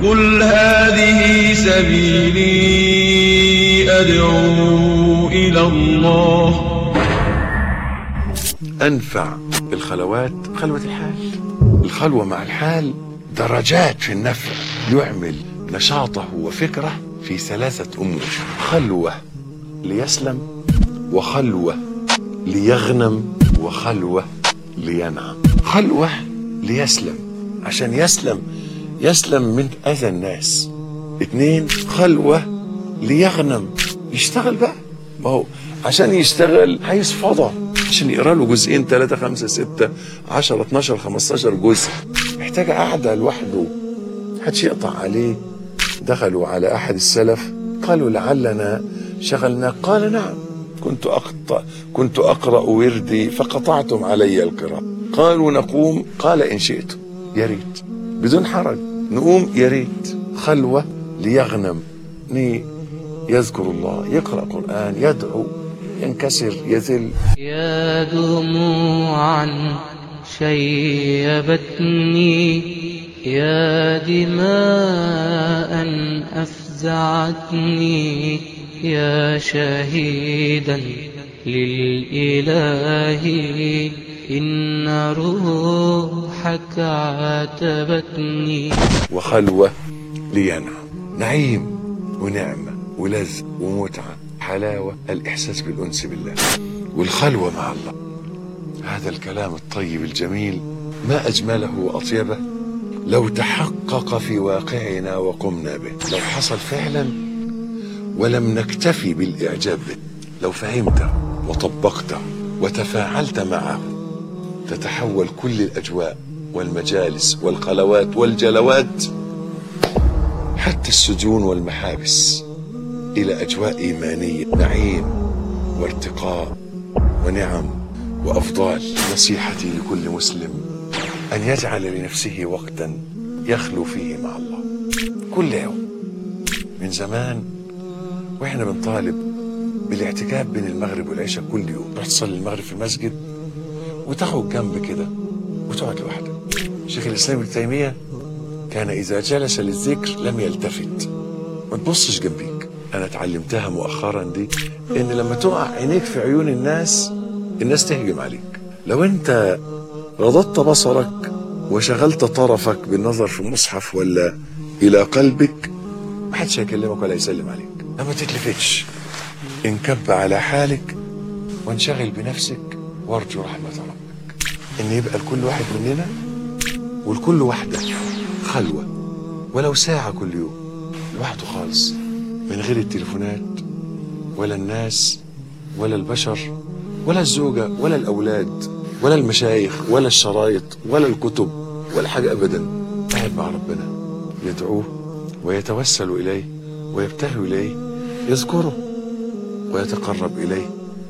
قل هذه سبيلي أدعو إلى الله. أنفع الخلوات خلوة الحال. الخلوة مع الحال درجات في النفع، يعمل نشاطه وفكره في 3 أمور: خلوة ليسلم، وخلوة ليغنم، وخلوة لينعم. خلوة ليسلم، عشان يسلم من أذى الناس. 2 خلوة ليغنم، يشتغل بقى، ما هو عشان يشتغل عايز فضا، عشان يقرأ له 2 3 5 6 10 12 15 جزء، محتاج قاعدة لوحده محدش يقطع عليه. دخلوا على أحد السلف قالوا لعلنا شغلنا، قال نعم، كنت أقرأ وردي فقطعتم علي القراءة. قالوا نقوم، قال إن شئتم، يا ريت، بدون حرج نقوم، يا ريت. خلوة ليغنم، يذكر الله، يقرأ قرآن، يدعو، ينكسر، يذل. يا دموعا شيبتني، يا دماء أفزعتني، يا شهيدا للإله إن روحك عاتبتني. وخلوة لينعم، نعيم ونعمة ولذة ومتعة، حلاوة، الإحساس بالأنس بالله والخلوة مع الله. هذا الكلام الطيب الجميل ما أجمله وأطيبه لو تحقق في واقعنا وقمنا به، لو حصل فعلا ولم نكتفي بالإعجاب به، لو فهمته وطبقته وتفاعلت معه، تتحول كل الأجواء والمجالس والخلوات والجلوات، حتى السجون والمحابس، إلى أجواء إيمانية، نعيم وارتقاء ونعم وأفضال. نصيحتي لكل مسلم أن يجعل لنفسه وقتا يخلو فيه مع الله كل يوم. من زمان وإحنا بنطالب بالاعتكاف بين المغرب والعشاء كل يوم، تروح تصلي المغرب في المسجد وتاخد جنب كده وتقعد لوحدك. شيخ الإسلام ابن تيمية كان إذا جلس للذكر لم يلتفت، ما تبصش جنبيك. أنا اتعلمتها مؤخرا دي، إن لما تقع عينيك في عيون الناس تهجم عليك. لو أنت غضضت بصرك وشغلت طرفك بالنظر في المصحف ولا إلى قلبك، محدش هيكلمك ولا يسلم عليك. ما تتلفتش، انكب على حالك وانشغل بنفسك وارجو رحمة ربك. إن يبقى لكل واحد مننا ولكل واحدة خلوة ولو ساعة كل يوم لوحده خالص، من غير التليفونات ولا الناس ولا البشر ولا الزوجة ولا الأولاد ولا المشايخ ولا الشرايط ولا الكتب ولا حاجة أبدا. قاعد مع ربنا يدعوه ويتوسل إليه ويبتهل إليه، يذكره ويتقرب إليه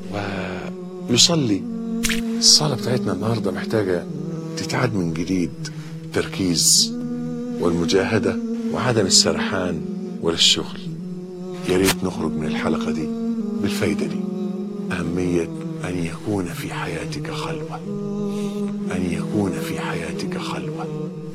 ويصلي. الصلاة بتاعتنا النهاردة محتاجة تتعاد من جديد، تركيز والمجاهدة وعدم السرحان ولا الشغل. يا ريت نخرج من الحلقة دي بالفايدة دي، أهمية أن يكون في حياتك خلوة، أن يكون في حياتك خلوة.